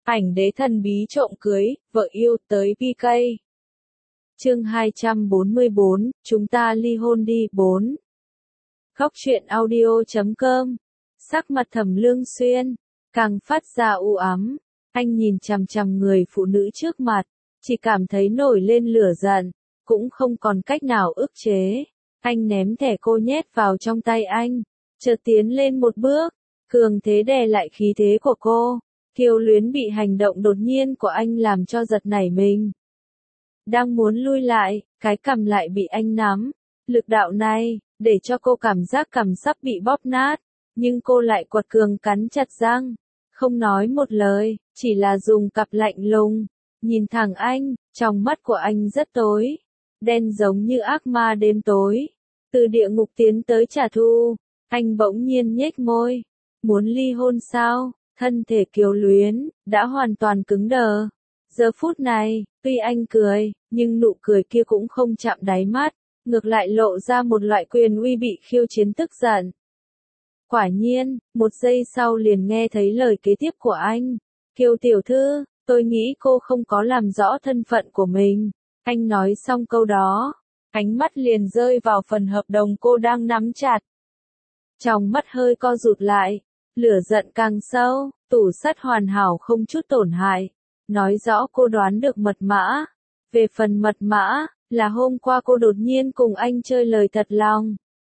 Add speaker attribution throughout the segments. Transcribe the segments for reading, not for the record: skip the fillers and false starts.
Speaker 1: Ảnh đế thần bí trộm cưới, vợ yêu tới PK. Chương 244, chúng ta ly hôn đi 4. Góc truyện audio.com. Sắc mặt Thẩm Lương Xuyên càng phát ra u ám, anh nhìn chằm chằm người phụ nữ trước mặt, chỉ cảm thấy nổi lên lửa giận, cũng không còn cách nào ức chế. Anh ném thẻ cô nhét vào trong tay anh, chợt tiến lên một bước, cường thế đè lại khí thế của cô. Kiều Luyến bị hành động đột nhiên của anh làm cho giật nảy mình. Đang muốn lui lại, cái cằm lại bị anh nắm. Lực đạo này, để cho cô cảm giác cằm sắp bị bóp nát, nhưng cô lại quật cường cắn chặt răng, không nói một lời, chỉ là dùng cặp lạnh lùng, nhìn thẳng anh, trong mắt của anh rất tối, đen giống như ác ma đêm tối. Từ địa ngục tiến tới trả thù, anh bỗng nhiên nhếch môi, muốn ly hôn sao? Thân thể Kiều Luyến đã hoàn toàn cứng đờ. Giờ phút này, tuy anh cười, nhưng nụ cười kia cũng không chạm đáy mắt, ngược lại lộ ra một loại quyền uy bị khiêu chiến tức giận. Quả nhiên, một giây sau liền nghe thấy lời kế tiếp của anh. Kiều tiểu thư, tôi nghĩ cô không có làm rõ thân phận của mình. Anh nói xong câu đó, ánh mắt liền rơi vào phần hợp đồng cô đang nắm chặt. Trong mắt hơi co rụt lại. Lửa giận càng sâu, tủ sắt hoàn hảo không chút tổn hại. Nói rõ cô đoán được mật mã. Về phần mật mã, là hôm qua cô đột nhiên cùng anh chơi lời thật lòng.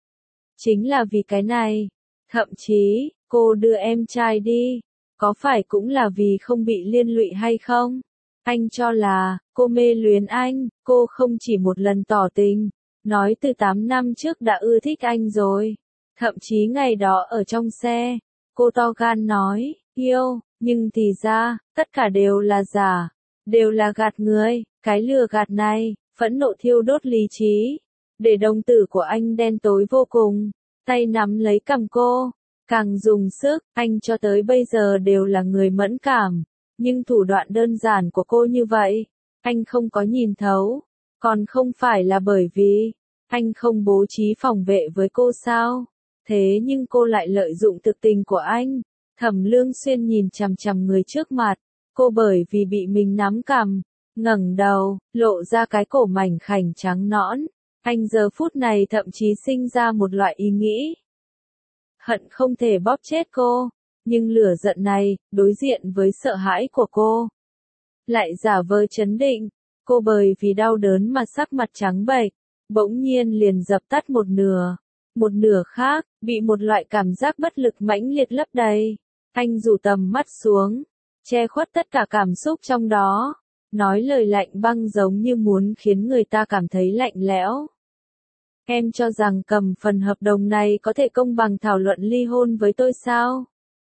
Speaker 1: Chính là vì cái này. Thậm chí, cô đưa em trai đi. Có phải cũng là vì không bị liên lụy hay không? Anh cho là, cô mê luyến anh, cô không chỉ một lần tỏ tình. Nói từ 8 năm trước đã ưa thích anh rồi. Thậm chí ngày đó ở trong xe. Cô to gan nói, yêu, nhưng thì ra, tất cả đều là giả, đều là gạt người. Cái lừa gạt này, phẫn nộ thiêu đốt lý trí, để đồng tử của anh đen tối vô cùng, tay nắm lấy cằm cô, càng dùng sức. Anh cho tới bây giờ đều là người mẫn cảm, nhưng thủ đoạn đơn giản của cô như vậy, anh không có nhìn thấu, còn không phải là bởi vì anh không bố trí phòng vệ với cô sao? Thế nhưng cô lại lợi dụng thực tình của anh. Thẩm Lương Xuyên nhìn chằm chằm người trước mặt, cô bởi vì bị mình nắm cằm, ngẩng đầu, lộ ra cái cổ mảnh khảnh trắng nõn. Anh giờ phút này thậm chí sinh ra một loại ý nghĩ. Hận không thể bóp chết cô, nhưng lửa giận này, đối diện với sợ hãi của cô, lại giả vờ trấn định. Cô bởi vì đau đớn mà sắc mặt trắng bệch, bỗng nhiên liền dập tắt một nửa. Một nửa khác, bị một loại cảm giác bất lực mãnh liệt lấp đầy. Anh rủ tầm mắt xuống, che khuất tất cả cảm xúc trong đó, nói lời lạnh băng giống như muốn khiến người ta cảm thấy lạnh lẽo. Em cho rằng cầm phần hợp đồng này có thể công bằng thảo luận ly hôn với tôi sao?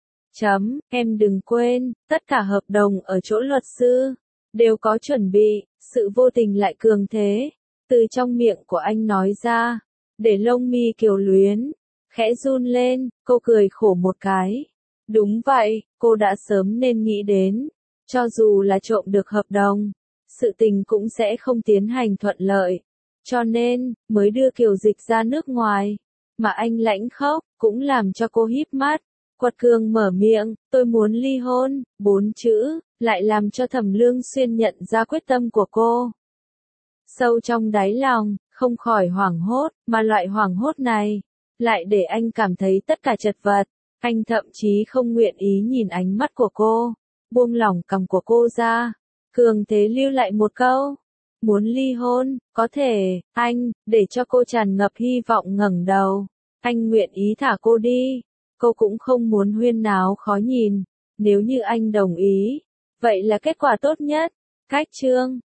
Speaker 1: Em đừng quên, tất cả hợp đồng ở chỗ luật sư, đều có chuẩn bị, sự vô tình lại cường thế, từ trong miệng của anh nói ra. Để lông mi Kiều Luyến khẽ run lên, cô cười khổ một cái. Đúng vậy, cô đã sớm nên nghĩ đến, cho dù là trộm được hợp đồng, sự tình cũng sẽ không tiến hành thuận lợi. Cho nên, mới đưa Kiều Dịch ra nước ngoài. Mà anh lãnh khốc, cũng làm cho cô híp mắt. Quật cường mở miệng, tôi muốn ly hôn, 4 chữ, lại làm cho Thẩm Lương Xuyên nhận ra quyết tâm của cô. Sâu trong đáy lòng, không khỏi hoảng hốt, mà loại hoảng hốt này, lại để anh cảm thấy tất cả chật vật. Anh thậm chí không nguyện ý nhìn ánh mắt của cô, buông lỏng cằm của cô ra, cường thế lưu lại một câu. Muốn ly hôn, có thể, anh, để cho cô tràn ngập hy vọng ngẩng đầu. Anh nguyện ý thả cô đi, cô cũng không muốn huyên náo khó nhìn. Nếu như anh đồng ý, vậy là kết quả tốt nhất. Cách chương